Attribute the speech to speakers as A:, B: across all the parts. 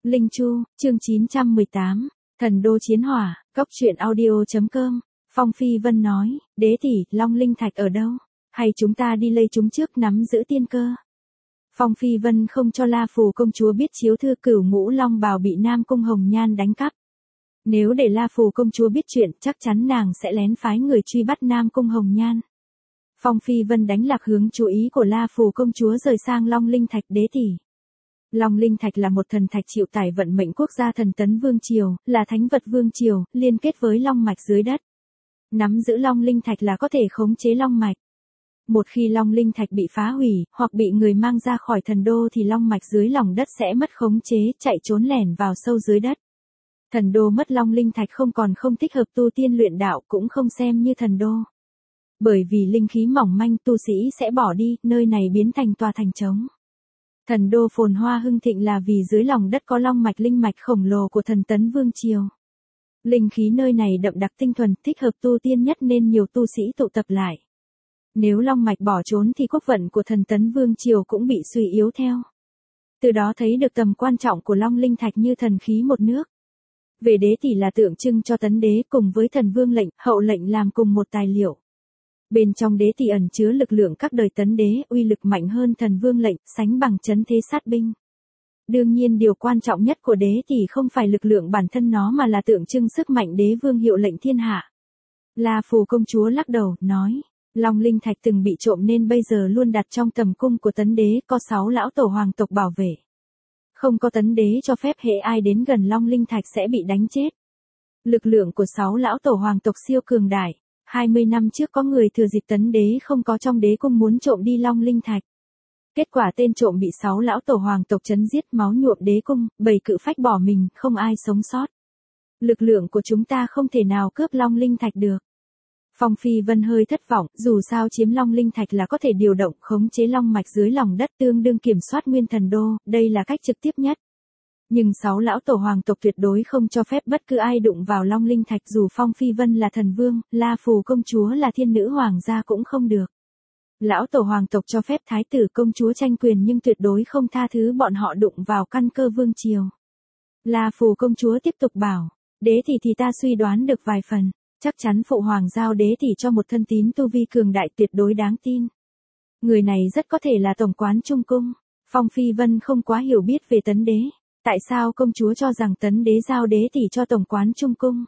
A: Linh Chu, chương 918, Thần đô chiến hỏa, Cốc truyện audio.com, Phong Phi Vân nói, đế tỷ, Long Linh Thạch ở đâu? Hay chúng ta đi lây chúng trước nắm giữ tiên cơ? Phong Phi Vân không cho La Phù công chúa biết chiếu thư Cửu Ngũ Long Bào bị Nam Cung Hồng Nhan đánh cắp. Nếu để La Phù công chúa biết chuyện, chắc chắn nàng sẽ lén phái người truy bắt Nam Cung Hồng Nhan. Phong Phi Vân đánh lạc hướng chú ý của La Phù công chúa rời sang Long Linh Thạch đế tỷ. Long Linh Thạch là một thần thạch chịu tải vận mệnh quốc gia Thần Tấn Vương Triều, là thánh vật Vương Triều, liên kết với Long Mạch dưới đất. Nắm giữ Long Linh Thạch là có thể khống chế Long Mạch. Một khi Long Linh Thạch bị phá hủy, hoặc bị người mang ra khỏi thần đô thì Long Mạch dưới lòng đất sẽ mất khống chế, chạy trốn lẻn vào sâu dưới đất. Thần đô mất Long Linh Thạch không thích hợp tu tiên luyện đạo, cũng không xem như thần đô. Bởi vì linh khí mỏng manh, tu sĩ sẽ bỏ đi, nơi này biến thành tòa thành trống. Thần đô phồn hoa hưng thịnh là vì dưới lòng đất có long mạch linh mạch khổng lồ của Thần Tấn Vương Triều. Linh khí nơi này đậm đặc tinh thuần, thích hợp tu tiên nhất nên nhiều tu sĩ tụ tập lại. Nếu long mạch bỏ trốn thì quốc vận của Thần Tấn Vương Triều cũng bị suy yếu theo. Từ đó thấy được tầm quan trọng của Long Linh Thạch như thần khí một nước. Về đế tỷ là tượng trưng cho tấn đế cùng với thần vương lệnh, hậu lệnh làm cùng một tài liệu. Bên trong đế tỷ ẩn chứa lực lượng các đời tấn đế, uy lực mạnh hơn thần vương lệnh, sánh bằng chấn thế sát binh. Đương nhiên điều quan trọng nhất của đế tỷ không phải lực lượng bản thân nó mà là tượng trưng sức mạnh đế vương hiệu lệnh thiên hạ. La Phù công chúa lắc đầu, nói, Long Linh Thạch từng bị trộm nên bây giờ luôn đặt trong tầm cung của tấn đế, có 6 lão tổ hoàng tộc bảo vệ. Không có tấn đế cho phép hệ ai đến gần Long Linh Thạch sẽ bị đánh chết. Lực lượng của 6 lão tổ hoàng tộc siêu cường đại. 20 năm trước có người thừa dịp tấn đế không có trong đế cung muốn trộm đi Long Linh Thạch. Kết quả tên trộm bị 6 lão tổ hoàng tộc chấn giết, máu nhuộm đế cung, 7 cự phách bỏ mình, không ai sống sót. Lực lượng của chúng ta không thể nào cướp Long Linh Thạch được. Phong Phi Vân hơi thất vọng, dù sao chiếm Long Linh Thạch là có thể điều động khống chế long mạch dưới lòng đất, tương đương kiểm soát nguyên thần đô, đây là cách trực tiếp nhất. Nhưng 6 lão tổ hoàng tộc tuyệt đối không cho phép bất cứ ai đụng vào Long Linh Thạch, dù Phong Phi Vân là thần vương, La Phù công chúa là thiên nữ hoàng gia cũng không được. Lão tổ hoàng tộc cho phép thái tử công chúa tranh quyền nhưng tuyệt đối không tha thứ bọn họ đụng vào căn cơ vương triều. La Phù công chúa tiếp tục bảo, đế thì ta suy đoán được vài phần, chắc chắn phụ hoàng giao đế tỷ cho một thân tín tu vi cường đại tuyệt đối đáng tin. Người này rất có thể là tổng quán Trung Cung. Phong Phi Vân không quá hiểu biết về tấn đế. Tại sao công chúa cho rằng tấn đế giao đế tỷ cho tổng quán Trung Cung?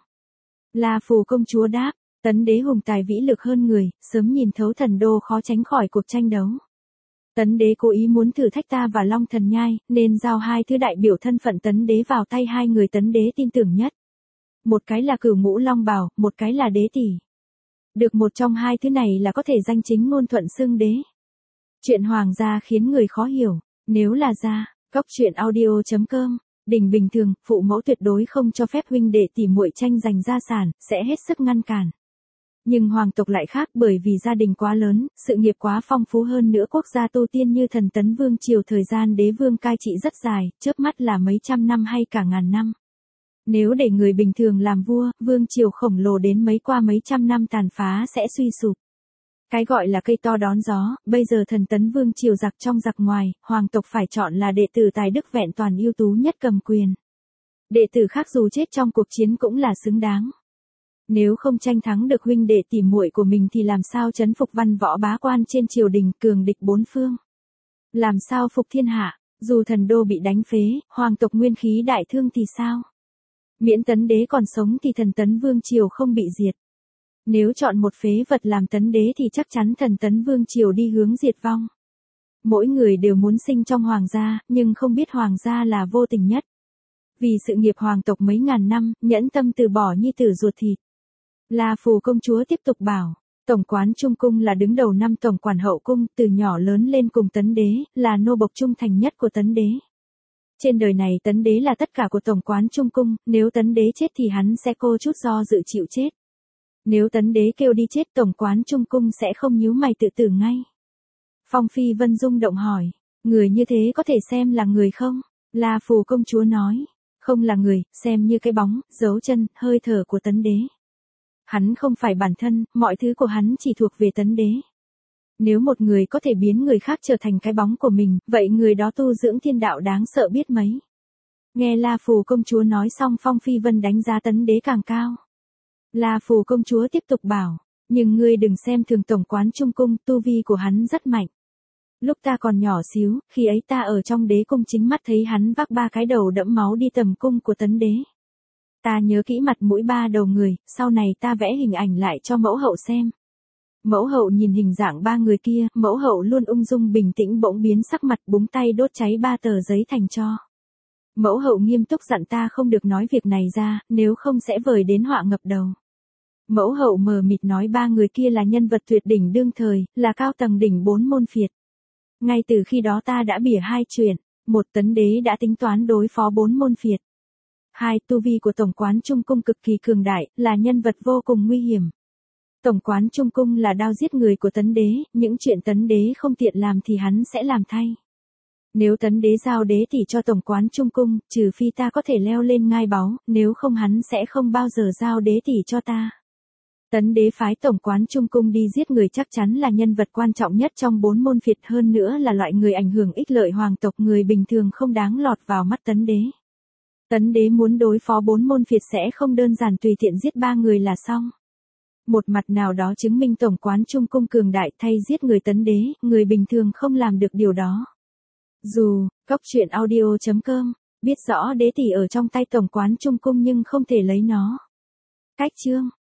A: La Phù công chúa đáp, tấn đế hùng tài vĩ lực hơn người, sớm nhìn thấu thần đô khó tránh khỏi cuộc tranh đấu. Tấn đế cố ý muốn thử thách ta và Long Thần Nhai, nên giao 2 thứ đại biểu thân phận tấn đế vào tay 2 người tấn đế tin tưởng nhất. Một cái là Cửu Ngũ Long Bào, một cái là đế tỷ. Được một trong 2 thứ này là có thể danh chính ngôn thuận xưng đế. Chuyện hoàng gia khiến người khó hiểu, nếu là gia. Cốc truyện audio.com, đình bình thường, phụ mẫu tuyệt đối không cho phép huynh đệ tỷ muội tranh giành gia sản, sẽ hết sức ngăn cản. Nhưng hoàng tộc lại khác, bởi vì gia đình quá lớn, sự nghiệp quá phong phú, hơn nữa quốc gia tu tiên như Thần Tấn Vương Triều thời gian đế vương cai trị rất dài, chớp mắt là mấy trăm năm hay cả ngàn năm. Nếu để người bình thường làm vua, vương triều khổng lồ đến qua mấy trăm năm tàn phá sẽ suy sụp. Cái gọi là cây to đón gió, bây giờ Thần Tấn Vương Triều giặc trong giặc ngoài, hoàng tộc phải chọn là đệ tử tài đức vẹn toàn ưu tú nhất cầm quyền. Đệ tử khác dù chết trong cuộc chiến cũng là xứng đáng. Nếu không tranh thắng được huynh đệ tỷ muội của mình thì làm sao trấn phục văn võ bá quan trên triều đình, cường địch bốn phương? Làm sao phục thiên hạ, dù thần đô bị đánh phế, hoàng tộc nguyên khí đại thương thì sao? Miễn tấn đế còn sống thì Thần Tấn Vương Triều không bị diệt. Nếu chọn một phế vật làm tấn đế thì chắc chắn Thần Tấn Vương Triều đi hướng diệt vong. Mỗi người đều muốn sinh trong hoàng gia, nhưng không biết hoàng gia là vô tình nhất. Vì sự nghiệp hoàng tộc mấy ngàn năm, nhẫn tâm từ bỏ nhi tử ruột thịt. La Phù công chúa tiếp tục bảo, tổng quán Trung Cung là đứng đầu 5 tổng quản hậu cung, từ nhỏ lớn lên cùng tấn đế, là nô bộc trung thành nhất của tấn đế. Trên đời này tấn đế là tất cả của tổng quán Trung Cung, nếu tấn đế chết thì hắn sẽ cô chút do dự chịu chết. Nếu tấn đế kêu đi chết, tổng quán Trung Cung sẽ không nhíu mày tự tử ngay. Phong Phi Vân rung động hỏi, người như thế có thể xem là người không? La Phù công chúa nói, không là người, xem như cái bóng, dấu chân, hơi thở của tấn đế. Hắn không phải bản thân, mọi thứ của hắn chỉ thuộc về tấn đế. Nếu một người có thể biến người khác trở thành cái bóng của mình, vậy người đó tu dưỡng thiên đạo đáng sợ biết mấy. Nghe La Phù công chúa nói xong Phong Phi Vân đánh giá Tấn Đế càng cao. La Phù công chúa tiếp tục bảo, nhưng ngươi đừng xem thường tổng quán Trung Cung, tu vi của hắn rất mạnh. Lúc ta còn nhỏ xíu, khi ấy ta ở trong đế cung chính mắt thấy hắn vác 3 cái đầu đẫm máu đi tầm cung của Tấn Đế. Ta nhớ kỹ mặt mũi 3 đầu người, sau này ta vẽ hình ảnh lại cho mẫu hậu xem. Mẫu hậu nhìn hình dạng 3 người kia, mẫu hậu luôn ung dung bình tĩnh bỗng biến sắc mặt, búng tay đốt cháy 3 tờ giấy thành tro. Mẫu hậu nghiêm túc dặn ta không được nói việc này ra, nếu không sẽ vời đến họa ngập đầu. Mẫu hậu mờ mịt nói 3 người kia là nhân vật tuyệt đỉnh đương thời, là cao tầng đỉnh 4 môn phiệt. Ngay từ khi đó ta đã bỉa 2 chuyện, 1 Tấn Đế đã tính toán đối phó 4 môn phiệt. 2 Tu vi của tổng quán Trung Cung cực kỳ cường đại, là nhân vật vô cùng nguy hiểm. Tổng quán Trung Cung là đao giết người của Tấn Đế, những chuyện Tấn Đế không tiện làm thì hắn sẽ làm thay. Nếu Tấn Đế giao đế tỷ cho tổng quán Trung Cung, trừ phi ta có thể leo lên ngai báu, nếu không hắn sẽ không bao giờ giao đế tỷ cho ta. Tấn Đế phái tổng quán Trung Cung đi giết người chắc chắn là nhân vật quan trọng nhất trong 4 môn phiệt, hơn nữa là loại người ảnh hưởng ích lợi hoàng tộc, người bình thường không đáng lọt vào mắt Tấn Đế. Tấn Đế muốn đối phó 4 môn phiệt sẽ không đơn giản tùy tiện giết 3 người là xong. Một mặt nào đó chứng minh tổng quán Trung Cung cường đại, thay giết người Tấn Đế, người bình thường không làm được điều đó. Dù, coctruyện.audio.com, biết rõ đế tỷ ở trong tay tổng quán Trung Cung nhưng không thể lấy nó. Cách chương